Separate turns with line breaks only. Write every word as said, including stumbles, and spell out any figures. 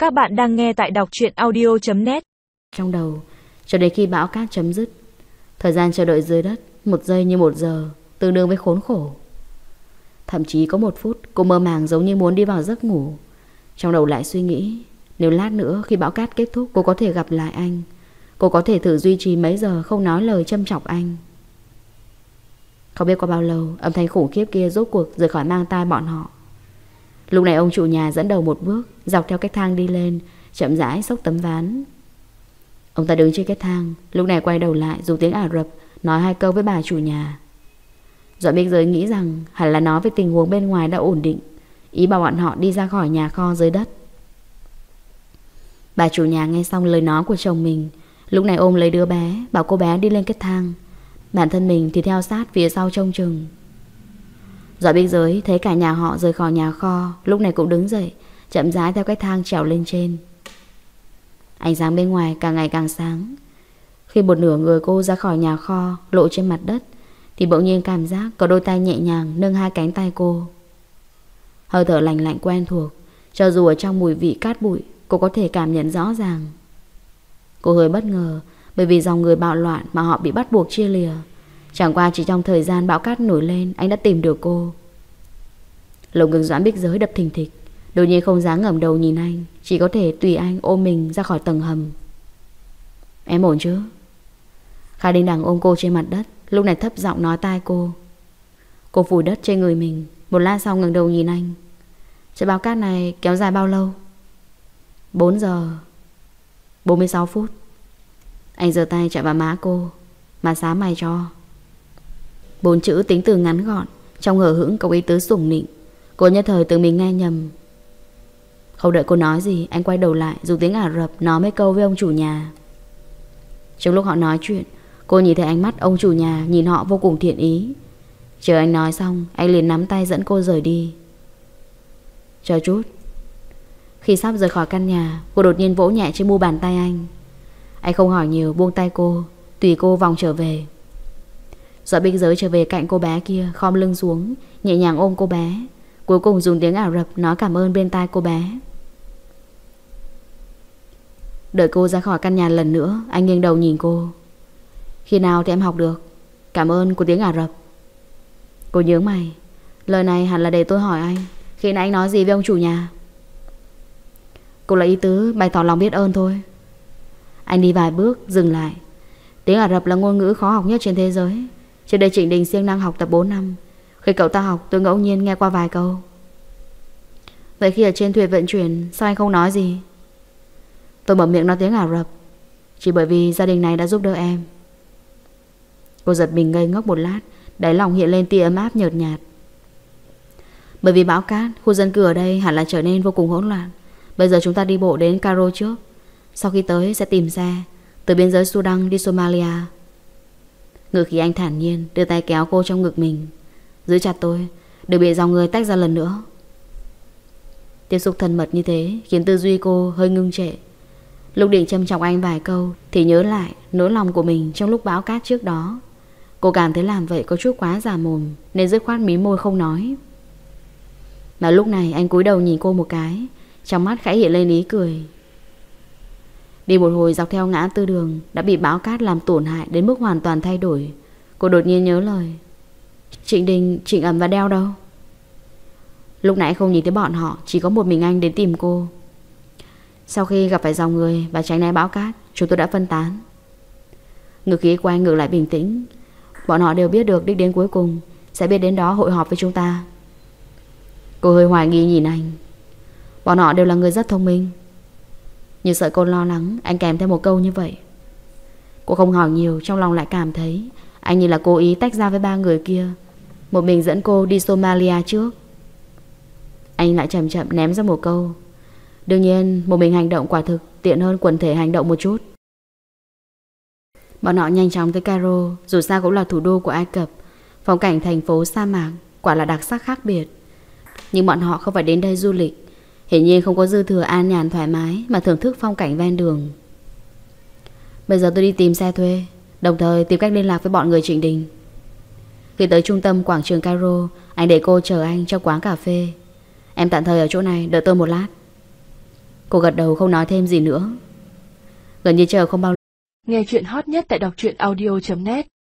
Các bạn đang nghe tại đọc truyện audio chấm net.
Trong đầu, cho đến khi bão cát chấm dứt. Thời gian chờ đợi dưới đất, một giây như một giờ, tương đương với khốn khổ. Thậm chí có một phút, cô mơ màng giống như muốn đi vào giấc ngủ. Trong đầu lại suy nghĩ, nếu lát nữa khi bão cát kết thúc, cô có thể gặp lại anh. Cô có thể thử duy trì mấy giờ không nói lời châm chọc anh. Không biết qua bao lâu, âm thanh khủng khiếp kia rốt cuộc rời khỏi mang tai bọn họ. Lúc này ông chủ nhà dẫn đầu một bước, dọc theo cái thang đi lên, chậm rãi xốc tấm ván. Ông ta đứng trên cái thang, lúc này quay đầu lại dùng tiếng Ả Rập nói hai câu với bà chủ nhà. Doãn Bích Giới nghĩ rằng hẳn là nói về tình huống bên ngoài đã ổn định, ý bảo bọn họ đi ra khỏi nhà kho dưới đất. Bà chủ nhà nghe xong lời nói của chồng mình, lúc này ôm lấy đứa bé, bảo cô bé đi lên cái thang. Bản thân mình thì theo sát phía sau trông chừng. Doãn Bích Giới thấy cả nhà họ rời khỏi nhà kho, lúc này cũng đứng dậy, chậm rãi theo cái thang trèo lên trên. Ánh sáng bên ngoài càng ngày càng sáng. Khi một nửa người cô ra khỏi nhà kho, lộ trên mặt đất, thì bỗng nhiên cảm giác có đôi tay nhẹ nhàng nâng hai cánh tay cô. Hơi thở lạnh lạnh quen thuộc, cho dù ở trong mùi vị cát bụi, cô có thể cảm nhận rõ ràng. Cô hơi bất ngờ, bởi vì dòng người bạo loạn mà họ bị bắt buộc chia lìa. Chẳng qua chỉ trong thời gian bão cát nổi lên, anh đã tìm được cô. Lồng ngực Doãn Bích Giới đập thình thịch, đột nhiên không dám ngẩng đầu nhìn anh, chỉ có thể tùy anh ôm mình ra khỏi tầng hầm. Em ổn chứ? Kha Đinh Đằng ôm cô trên mặt đất, lúc này thấp giọng nói tai cô. Cô phủi đất trên người mình, một lát sau ngẩng đầu nhìn anh. Trận bão cát này kéo dài bao lâu? Bốn giờ bốn mươi sáu phút. Anh giơ tay chạm vào má cô. Mà xá mày cho. Bốn chữ tính từ ngắn gọn, trong hờ hững có ý tứ sủng nịnh. Cô nhất thời tự mình nghe nhầm. Không đợi cô nói gì, anh quay đầu lại dùng tiếng Ả Rập nói mấy câu với ông chủ nhà. Trong lúc họ nói chuyện, cô nhìn thấy ánh mắt ông chủ nhà nhìn họ vô cùng thiện ý. Chờ anh nói xong, anh liền nắm tay dẫn cô rời đi. Chờ chút. Khi sắp rời khỏi căn nhà, cô đột nhiên vỗ nhẹ trên mu bàn tay anh. Anh không hỏi nhiều, buông tay cô, tùy cô vòng trở về. Doãn Bích Giới trở về cạnh cô bé kia, khom lưng xuống, nhẹ nhàng ôm cô bé, cuối cùng dùng tiếng Ả Rập nói cảm ơn bên tai cô bé. Đợi cô ra khỏi căn nhà lần nữa, anh nghiêng đầu nhìn cô. Khi nào thì em học được cảm ơn của tiếng Ả Rập? Cô nhướng mày. Lời này hẳn là để tôi hỏi anh, khi nãy anh nói gì với ông chủ nhà? Cô là ý tứ bày tỏ lòng biết ơn thôi. Anh đi vài bước, dừng lại. Tiếng Ả Rập là ngôn ngữ khó học nhất trên thế giới. Trước đây Trịnh Đình siêng năng học tập bốn năm. Khi cậu ta học, tôi ngẫu nhiên nghe qua vài câu. Vậy khi ở trên thuyền vận chuyển, sao anh không nói gì? Tôi mở miệng nói tiếng Ả Rập chỉ bởi vì gia đình này đã giúp đỡ em. Cô giật mình ngây ngốc một lát, đáy lòng hiện lên tia ấm áp nhợt nhạt. Bởi vì bão cát, khu dân cư ở đây hẳn là trở nên vô cùng hỗn loạn. Bây giờ chúng ta đi bộ đến Cairo trước. Sau khi tới sẽ tìm xe từ biên giới Sudan đi Somalia. Ngữ khí anh thản nhiên, đưa tay kéo cô trong ngực mình. Giữ chặt tôi, đừng bị dòng người tách ra lần nữa. Tiếp xúc thân mật như thế khiến tư duy cô hơi ngưng trệ. Lúc định châm chọc anh vài câu thì nhớ lại nỗi lòng của mình trong lúc bão cát trước đó. Cô cảm thấy làm vậy có chút quá già mồm, nên dứt khoát mí môi không nói. Mà lúc này anh cúi đầu nhìn cô một cái, trong mắt khẽ hiện lên ý cười. Đi một hồi dọc theo ngã tư đường đã bị bão cát làm tổn hại đến mức hoàn toàn thay đổi. Cô đột nhiên nhớ lời. Trịnh Đình, Trịnh Ẩm và Đeo đâu? Lúc nãy không nhìn thấy bọn họ, chỉ có một mình anh đến tìm cô. Sau khi gặp phải dòng người và tránh né bão cát, chúng tôi đã phân tán. Ngữ khí của anh ngược lại bình tĩnh. Bọn họ đều biết được đích đến cuối cùng, sẽ biết đến đó hội họp với chúng ta. Cô hơi hoài nghi nhìn anh. Bọn họ đều là người rất thông minh. Như sợ cô lo lắng, anh kèm theo một câu như vậy. Cô không hỏi nhiều, trong lòng lại cảm thấy anh như là cố ý tách ra với ba người kia, một mình dẫn cô đi Somalia trước. Anh lại chậm chậm ném ra một câu. Đương nhiên một mình hành động quả thực tiện hơn quần thể hành động một chút. Bọn họ nhanh chóng tới Cairo. Dù sao cũng là thủ đô của Ai Cập, phong cảnh thành phố sa mạc quả là đặc sắc khác biệt. Nhưng bọn họ không phải đến đây du lịch, hiển nhiên không có dư thừa an nhàn thoải mái mà thưởng thức phong cảnh ven đường. Bây giờ tôi đi tìm xe thuê, đồng thời tìm cách liên lạc với bọn người Trịnh Đình. Khi tới trung tâm quảng trường Cairo, anh để cô chờ anh trong quán cà phê. Em tạm thời ở chỗ này đợi tôi một lát. Cô gật đầu không nói thêm gì nữa. Gần như chờ không bao lâu.
Nghe chuyện hot nhất tại đọc truyện audio chấm net